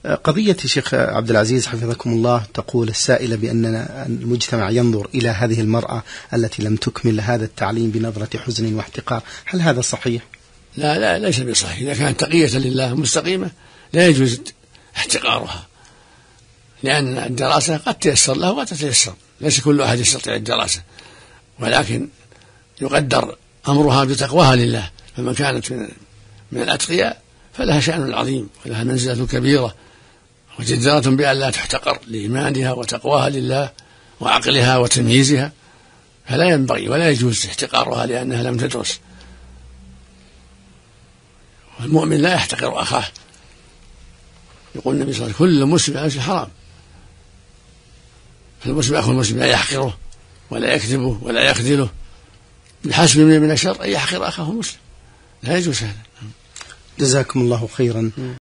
قضية شيخ عبد العزيز حفظكم الله، تقول السائلة بأن المجتمع ينظر إلى هذه المرأة التي لم تكمل هذا التعليم بنظرة حزن واحتقار، هل هذا صحيح؟ لا ليس بصحيح. إذا كانت تقية لله مستقيمة لا يجوز احتقارها، لأن الدراسة قد تيسر له وقد تتيسر، ليس كل أحد يستطيع الدراسة، ولكن يقدر أمرها بتقواها لله. فمن كانت من الأتقياء فلها شأن عظيم ولها منزلة كبيرة وجدارة بأن لا تحتقر لإيمانها وتقواها لله وعقلها وتمييزها، فلا ينبغي ولا يجوز احتقارها لأنها لم تدرس. والمؤمن لا يحتقر أخاه، يقول النبي صلى الله عليه وسلم كل مسلم على مسلم حرام، فالمسلم أخو المسلم لا يحقره ولا يكذبه ولا يخذله، بحسب من الشر أن يحقر أخاه المسلم، لا يجوز هذا. جزاكم الله خيرا.